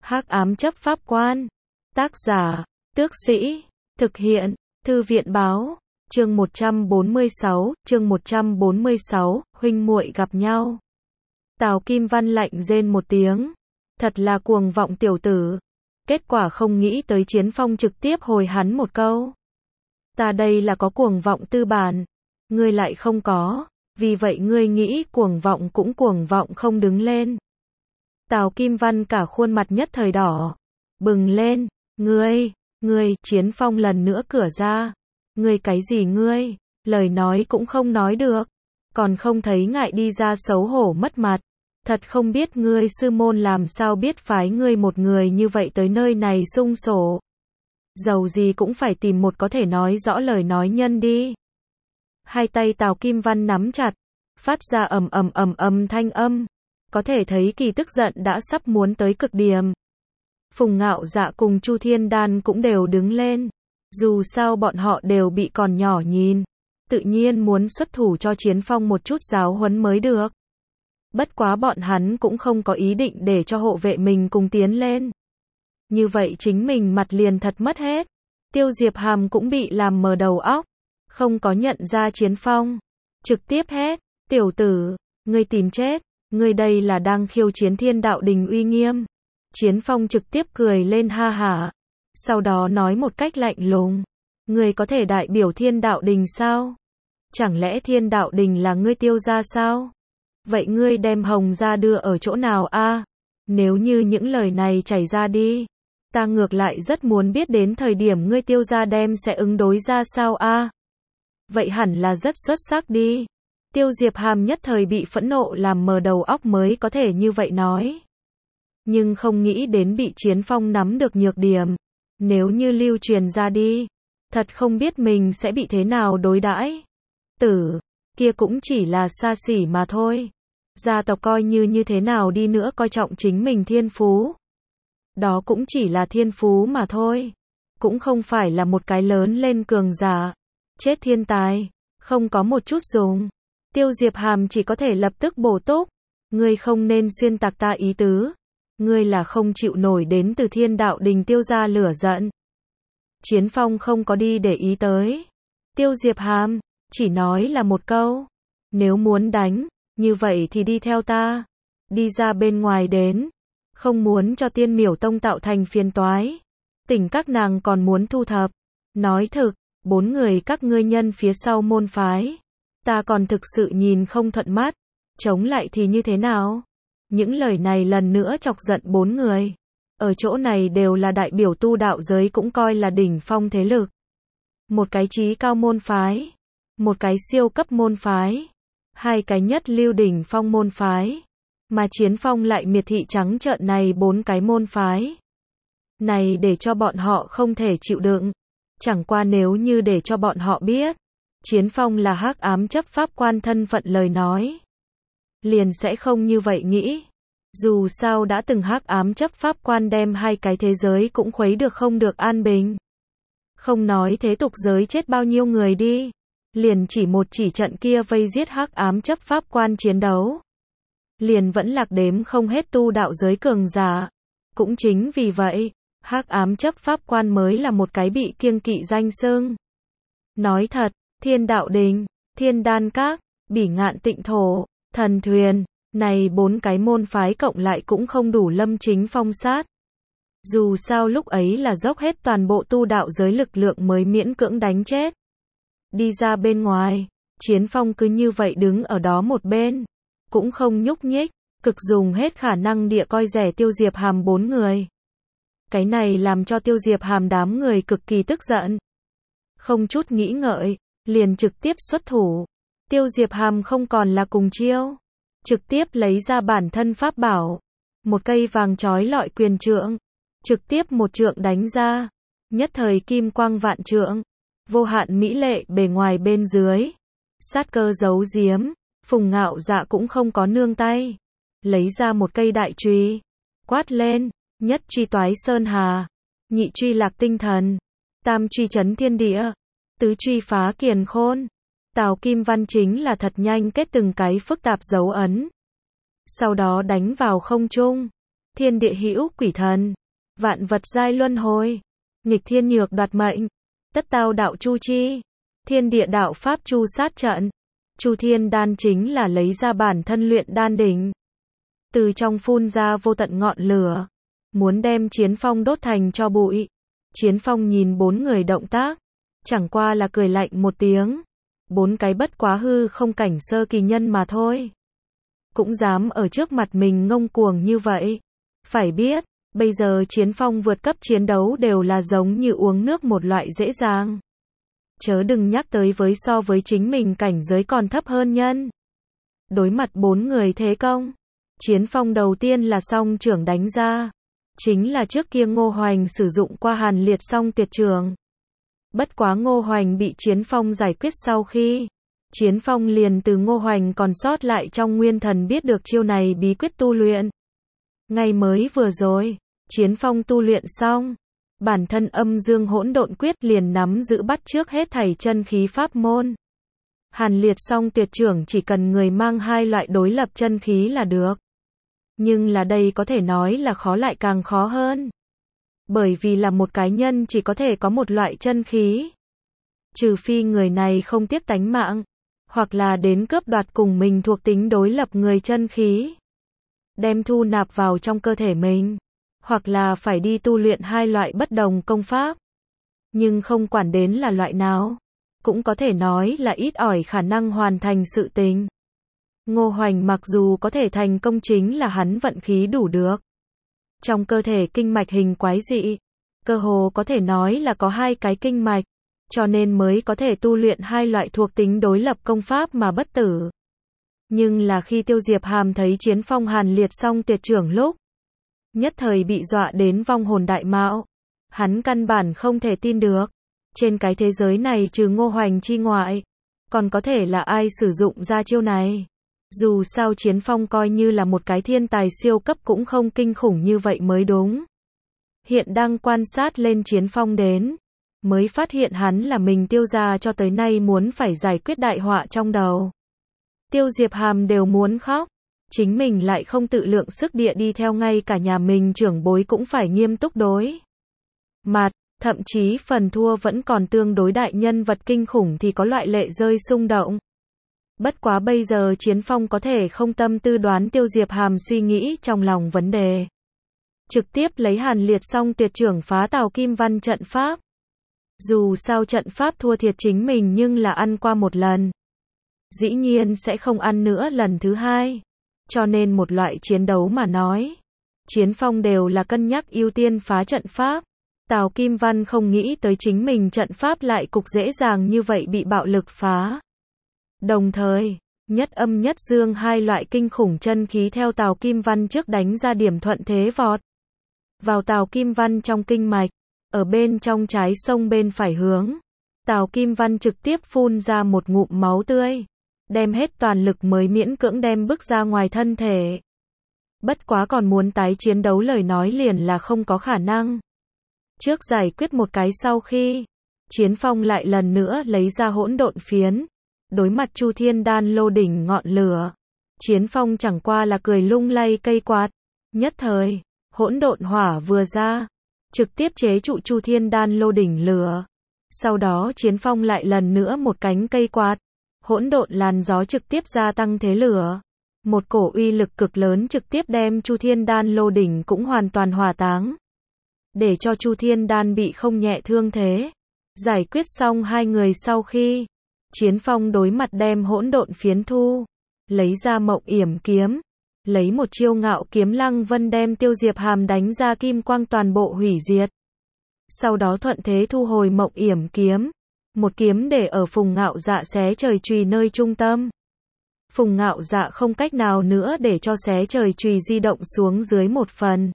Hắc ám chấp pháp quan. Tác giả, Tước Sĩ. Thực hiện, Thư viện báo. Chương 146, huynh muội gặp nhau. Tào Kim Văn lạnh rên một tiếng. Thật là cuồng vọng tiểu tử. Kết quả không nghĩ tới Chiến Phong trực tiếp hồi hắn một câu. Ta đây là có cuồng vọng tư bản. Ngươi lại không có. Vì vậy ngươi nghĩ cuồng vọng cũng cuồng vọng không đứng lên. Tào Kim Văn cả khuôn mặt nhất thời đỏ. Bừng lên. Ngươi, Chiến Phong lần nữa cửa ra. Ngươi cái gì ngươi? Lời nói cũng không nói được. Còn không thấy ngại đi ra xấu hổ mất mặt. Thật không biết ngươi sư môn làm sao biết phái ngươi một người như vậy tới nơi này xung sổ. Dầu gì cũng phải tìm một có thể nói rõ lời nói nhân đi. Hai tay Tào Kim Văn nắm chặt, phát ra ầm thanh âm. Có thể thấy kỳ tức giận đã sắp muốn tới cực điểm. Phùng Ngạo Dạ cùng Chu Thiên Đan cũng đều đứng lên. Dù sao bọn họ đều bị còn nhỏ nhìn. Tự nhiên muốn xuất thủ cho Chiến Phong một chút giáo huấn mới được. Bất quá bọn hắn cũng không có ý định để cho hộ vệ mình cùng tiến lên. Như vậy chính mình mặt liền thật mất hết. Tiêu Diệp Hàm cũng bị làm mờ đầu óc. Không có nhận ra Chiến Phong. Trực tiếp hét, tiểu tử, ngươi tìm chết. Ngươi đây là đang khiêu chiến Thiên Đạo Đình uy nghiêm. Chiến Phong trực tiếp cười lên ha hả. Sau đó nói một cách lạnh lùng. Ngươi có thể đại biểu Thiên Đạo Đình sao? Chẳng lẽ Thiên Đạo Đình là ngươi Tiêu gia sao? Vậy ngươi đem Hồng gia đưa ở chỗ nào a? Nếu như những lời này chảy ra đi, ta ngược lại rất muốn biết đến thời điểm ngươi Tiêu gia đem sẽ ứng đối ra sao a? Vậy hẳn là rất xuất sắc đi. Tiêu Diệp Hàm nhất thời bị phẫn nộ làm mờ đầu óc mới có thể như vậy nói. Nhưng không nghĩ đến bị Chiến Phong nắm được nhược điểm. Nếu như lưu truyền ra đi, thật không biết mình sẽ bị thế nào đối đãi. Kia cũng chỉ là xa xỉ mà thôi. Gia tộc coi như thế nào đi nữa coi trọng chính mình thiên phú. Đó cũng chỉ là thiên phú mà thôi. Cũng không phải là một cái lớn lên cường giả. Chết thiên tài, không có một chút dùng. Tiêu Diệp Hàm chỉ có thể lập tức bổ túc. Ngươi không nên xuyên tạc ta ý tứ. Ngươi là không chịu nổi đến từ Thiên Đạo Đình Tiêu gia lửa giận. Chiến Phong không có đi để ý tới. Tiêu Diệp Hàm chỉ nói là một câu. Nếu muốn đánh, như vậy thì đi theo ta. Đi ra bên ngoài đến. Không muốn cho Tiên Miểu Tông tạo thành phiền toái. Tỉnh các nàng còn muốn thu thập. Nói thực, 4 người các ngươi nhân phía sau môn phái. Ta còn thực sự nhìn không thuận mắt. Chống lại thì như thế nào? Những lời này lần nữa chọc giận 4 người. Ở chỗ này đều là đại biểu tu đạo giới cũng coi là đỉnh phong thế lực. Một cái chí cao môn phái. Một cái siêu cấp môn phái. 2 cái nhất lưu đỉnh phong môn phái. Mà Chiến Phong lại miệt thị trắng trợn này 4 cái môn phái. Này để cho bọn họ không thể chịu đựng. Chẳng qua nếu như để cho bọn họ biết. Chiến Phong là hắc ám chấp pháp quan thân phận lời nói. Liền sẽ không như vậy nghĩ. Dù sao đã từng hắc ám chấp pháp quan đem 2 cái thế giới cũng khuấy được không được an bình. Không nói thế tục giới chết bao nhiêu người đi. Liền chỉ một chỉ trận kia vây giết hắc ám chấp pháp quan chiến đấu. Liền vẫn lạc đếm không hết tu đạo giới cường giả. Cũng chính vì vậy, hắc ám chấp pháp quan mới là một cái bị kiêng kỵ danh xưng. Nói thật, Thiên Đạo Đình, Thiên Đan Các, Bỉ Ngạn Tịnh Thổ, Thần Thuyền, này 4 cái môn phái cộng lại cũng không đủ Lâm Chính Phong sát. Dù sao lúc ấy là dốc hết toàn bộ tu đạo giới lực lượng mới miễn cưỡng đánh chết. Đi ra bên ngoài, Chiến Phong cứ như vậy đứng ở đó một bên, cũng không nhúc nhích, cực dùng hết khả năng địa coi rẻ Tiêu Diệp Hàm 4 người. Cái này làm cho Tiêu Diệp Hàm đám người cực kỳ tức giận. Không chút nghĩ ngợi, liền trực tiếp xuất thủ. Tiêu Diệp Hàm không còn là cùng chiêu. Trực tiếp lấy ra bản thân pháp bảo. Một cây vàng chói lọi quyền trượng. Trực tiếp một trượng đánh ra. Nhất thời kim quang vạn trượng. Vô hạn mỹ lệ bề ngoài bên dưới. Sát cơ giấu giếm. Phùng Ngạo Dạ cũng không có nương tay. Lấy ra một cây đại chùy. Quát lên. Nhất truy toái sơn hà. Nhị truy lạc tinh thần. Tam truy chấn thiên địa. Tứ truy phá kiền khôn. Tào Kim Văn chính là thật nhanh kết từng cái phức tạp dấu ấn. Sau đó đánh vào không trung. thiên địa hữu quỷ thần, vạn vật giai luân hồi, nghịch thiên nhược đoạt mệnh, tất tao đạo chu chi, thiên địa đạo pháp chu sát trận. Chu thiên đan chính là lấy ra bản thân luyện đan đỉnh, từ trong phun ra vô tận ngọn lửa, muốn đem Chiến Phong đốt thành tro bụi. Chiến Phong nhìn bốn người động tác, chẳng qua là cười lạnh một tiếng, bốn cái bất quá hư không cảnh sơ kỳ nhân mà thôi, cũng dám ở trước mặt mình ngông cuồng như vậy. Phải biết, bây giờ Chiến Phong vượt cấp chiến đấu đều là giống như uống nước một loại dễ dàng. Chớ đừng nhắc tới với so với chính mình cảnh giới còn thấp hơn nhân. Đối mặt bốn người thế công, Chiến Phong đầu tiên là song trưởng đánh ra, chính là trước kia Ngô Hoành sử dụng qua Hàn Liệt song tuyệt trường. Bất quá Ngô Hoành bị Chiến Phong giải quyết sau khi, Chiến Phong liền từ Ngô Hoành còn sót lại trong nguyên thần biết được chiêu này bí quyết tu luyện. Ngay mới vừa rồi, Chiến Phong tu luyện xong, bản thân âm dương hỗn độn quyết liền nắm giữ bắt trước hết thảy chân khí pháp môn. Hàn Liệt song tuyệt trưởng chỉ cần người mang hai loại đối lập chân khí là được. Nhưng là đây có thể nói là khó lại càng khó hơn. Bởi vì là một cá nhân chỉ có thể có một loại chân khí. Trừ phi người này không tiếc tánh mạng, hoặc là đến cướp đoạt cùng mình thuộc tính đối lập người chân khí, đem thu nạp vào trong cơ thể mình, hoặc là phải đi tu luyện hai loại bất đồng công pháp. Nhưng không quản đến là loại nào, cũng có thể nói là ít ỏi khả năng hoàn thành sự tình. Ngô Hoành mặc dù có thể thành công chính là hắn vận khí đủ được. Trong cơ thể kinh mạch hình quái dị, cơ hồ có thể nói là có hai cái kinh mạch, cho nên mới có thể tu luyện hai loại thuộc tính đối lập công pháp mà bất tử. Nhưng là khi Tiêu Diệp Hàm thấy Chiến Phong Hàn Liệt song tuyệt trưởng lúc, nhất thời bị dọa đến vong hồn đại mạo. Hắn căn bản không thể tin được, trên cái thế giới này trừ Ngô Hoành chi ngoại, còn có thể là ai sử dụng ra chiêu này. Dù sao Chiến Phong coi như là một cái thiên tài siêu cấp cũng không kinh khủng như vậy mới đúng. Hiện đang quan sát lên Chiến Phong đến, mới phát hiện hắn là mình Tiêu gia cho tới nay muốn phải giải quyết đại họa trong đầu. Tiêu Diệp Hàm đều muốn khóc, chính mình lại không tự lượng sức địa đi theo ngay cả nhà mình trưởng bối cũng phải nghiêm túc đối mặt, thậm chí phần thua vẫn còn tương đối đại nhân vật kinh khủng thì có loại lệ rơi xung động. Bất quá bây giờ Chiến Phong có thể không tâm tư đoán Tiêu Diệp Hàm suy nghĩ trong lòng vấn đề. Trực tiếp lấy Hàn Liệt song tuyệt trưởng phá Tào Kim Văn trận pháp. Dù sao trận pháp thua thiệt chính mình nhưng là ăn qua một lần, dĩ nhiên sẽ không ăn nữa lần thứ hai. Cho nên một loại chiến đấu mà nói, Chiến Phong đều là cân nhắc ưu tiên phá trận pháp. Tào Kim Văn không nghĩ tới chính mình trận pháp lại cục dễ dàng như vậy bị bạo lực phá. Đồng thời, nhất âm nhất dương hai loại kinh khủng chân khí theo Tào Kim Văn trước đánh ra điểm thuận thế vọt vào Tào Kim Văn trong kinh mạch, ở bên trong trái sông bên phải hướng. Tào Kim Văn trực tiếp phun ra một ngụm máu tươi, đem hết toàn lực mới miễn cưỡng đem bước ra ngoài thân thể. Bất quá còn muốn tái chiến đấu lời nói liền là không có khả năng. Trước giải quyết một cái sau khi, Chiến Phong lại lần nữa lấy ra hỗn độn phiến, đối mặt Chu Thiên Đan lô đỉnh ngọn lửa. Chiến Phong chẳng qua là cười lung lay cây quạt, nhất thời, hỗn độn hỏa vừa ra, trực tiếp chế trụ Chu Thiên Đan lô đỉnh lửa. Sau đó Chiến Phong lại lần nữa một cánh cây quạt, hỗn độn làn gió trực tiếp gia tăng thế lửa. Một cổ uy lực cực lớn trực tiếp đem Chu Thiên Đan lô đỉnh cũng hoàn toàn hỏa táng, để cho Chu Thiên Đan bị không nhẹ thương thế. Giải quyết xong hai người sau khi, Chiến Phong đối mặt đem hỗn độn phiến thu, lấy ra Mộng Yểm kiếm, lấy một chiêu Ngạo Kiếm Lăng Vân đem Tiêu Diệp Hàm đánh ra kim quang toàn bộ hủy diệt. Sau đó thuận thế thu hồi Mộng Yểm kiếm, một kiếm để ở Phùng Ngạo Dạ xé trời chùy nơi trung tâm. Phùng Ngạo Dạ không cách nào nữa để cho xé trời chùy di động xuống dưới một phần.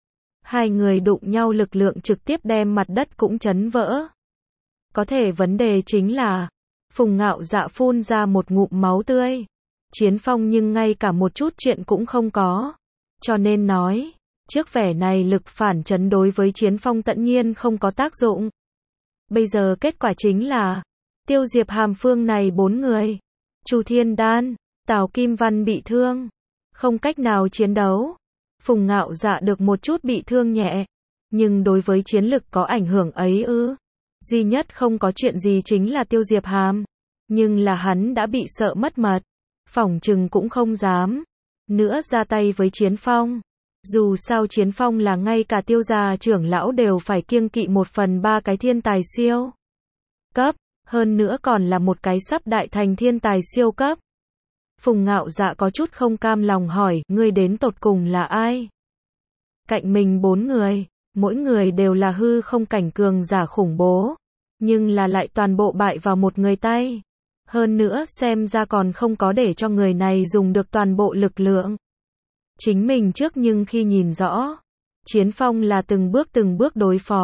Hai người đụng nhau lực lượng trực tiếp đem mặt đất cũng chấn vỡ. Có thể vấn đề chính là, Phùng Ngạo Dạ phun ra một ngụm máu tươi. Chiến Phong nhưng ngay cả một chút chuyện cũng không có. Cho nên nói, trước vẻ này lực phản chấn đối với Chiến Phong tất nhiên không có tác dụng. Bây giờ kết quả chính là, Tiêu Diệp Hàm phương này 4 người, Chu Thiên Đan, Tào Kim Văn bị thương, không cách nào chiến đấu. Phùng Ngạo Dạ được một chút bị thương nhẹ, nhưng đối với chiến lực có ảnh hưởng ấy ư? Duy nhất không có chuyện gì chính là Tiêu Diệp Hàm, nhưng là hắn đã bị sợ mất mật, phỏng chừng cũng không dám nữa ra tay với Chiến Phong. Dù sao Chiến Phong là ngay cả Tiêu gia trưởng lão đều phải kiêng kỵ 1/3 cái thiên tài siêu cấp, hơn nữa còn là một cái sắp đại thành thiên tài siêu cấp. Phùng Ngạo Dạ có chút không cam lòng hỏi, ngươi đến tột cùng là ai? Cạnh mình 4 người, mỗi người đều là hư không cảnh cường giả khủng bố, nhưng là lại toàn bộ bại vào một người tay. Hơn nữa xem ra còn không có để cho người này dùng được toàn bộ lực lượng chính mình trước, nhưng khi nhìn rõ, Chiến Phong là từng bước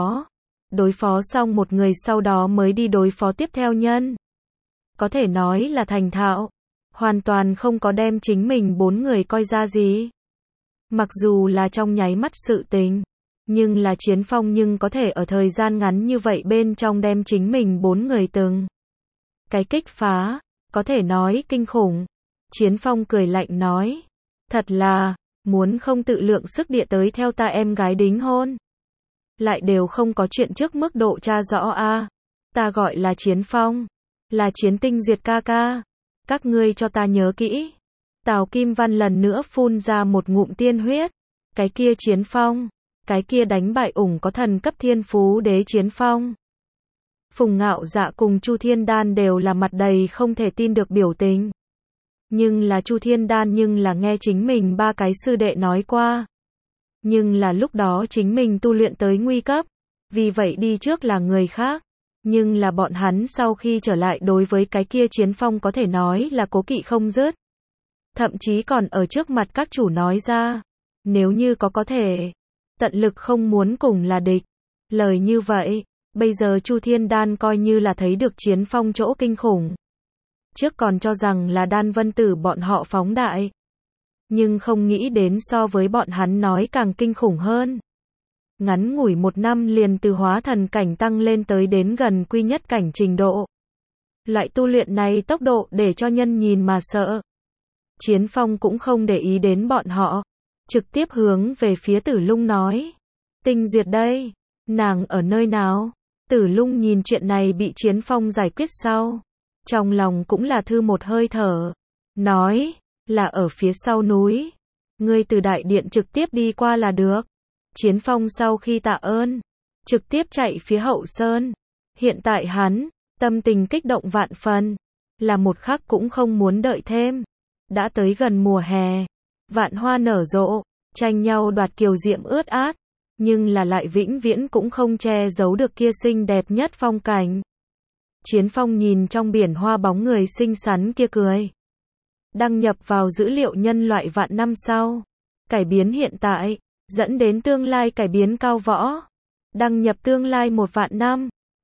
đối phó xong một người sau đó mới đi đối phó tiếp theo nhân. Có thể nói là thành thạo, hoàn toàn không có đem chính mình 4 người coi ra gì. Mặc dù là trong nháy mắt sự tình, nhưng là Chiến Phong nhưng có thể ở thời gian ngắn như vậy bên trong đem chính mình 4 người từng cái kích phá, có thể nói kinh khủng. Chiến Phong cười lạnh nói, thật là, muốn không tự lượng sức địa tới theo ta em gái đính hôn. Lại đều không có chuyện trước mức độ tra rõ a. Ta gọi là Chiến Phong, là Chiến Tinh Duyệt ca ca. Các ngươi cho ta nhớ kỹ. Tào Kim Văn lần nữa phun ra một ngụm tiên huyết. Cái kia Chiến Phong, cái kia đánh bại ủng có thần cấp thiên phú đế Chiến Phong. Phùng Ngạo Dạ cùng Chu Thiên Đan đều là mặt đầy không thể tin được biểu tình. Nhưng là Chu Thiên Đan nhưng là nghe chính mình 3 cái sư đệ nói qua. Nhưng là lúc đó chính mình tu luyện tới nguy cấp, vì vậy đi trước là người khác. Nhưng là bọn hắn sau khi trở lại đối với cái kia Chiến Phong có thể nói là cố kỵ không dứt. Thậm chí còn ở trước mặt các chủ nói ra, nếu như có thể, tận lực không muốn cùng là địch. Lời như vậy, bây giờ Chu Thiên Đan coi như là thấy được Chiến Phong chỗ kinh khủng. Trước còn cho rằng là Đan Vân Tử bọn họ phóng đại, nhưng không nghĩ đến so với bọn hắn nói càng kinh khủng hơn. Ngắn ngủi 1 năm liền từ hóa thần cảnh tăng lên tới đến gần quy nhất cảnh trình độ. Loại tu luyện này tốc độ để cho nhân nhìn mà sợ. Chiến Phong cũng không để ý đến bọn họ, trực tiếp hướng về phía Tử Lung nói, Tinh Duyệt đây, nàng ở nơi nào? Tử Lung nhìn chuyện này bị Chiến Phong giải quyết sau, trong lòng cũng là thư một hơi thở, nói, là ở phía sau núi, ngươi từ đại điện trực tiếp đi qua là được. Chiến Phong sau khi tạ ơn, trực tiếp chạy phía hậu sơn. Hiện tại hắn, tâm tình kích động vạn phần, là một khắc cũng không muốn đợi thêm. Đã tới gần mùa hè, vạn hoa nở rộ, tranh nhau đoạt kiều diễm ướt át, nhưng là lại vĩnh viễn cũng không che giấu được kia xinh đẹp nhất phong cảnh. Chiến Phong nhìn trong biển hoa bóng người xinh xắn kia cười. Đăng nhập vào dữ liệu nhân loại vạn năm sau. Cải biến hiện tại, dẫn đến tương lai cải biến cao võ. Đăng nhập tương lai 1 vạn năm.